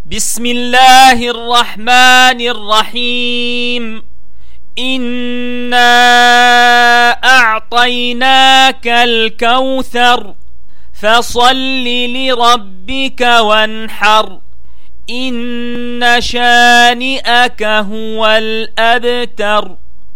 بسم الله الرحمن الرحيم. إنا أعطيناك الكوثر فصل لربك وانحر إن شانئك هو الأبتر.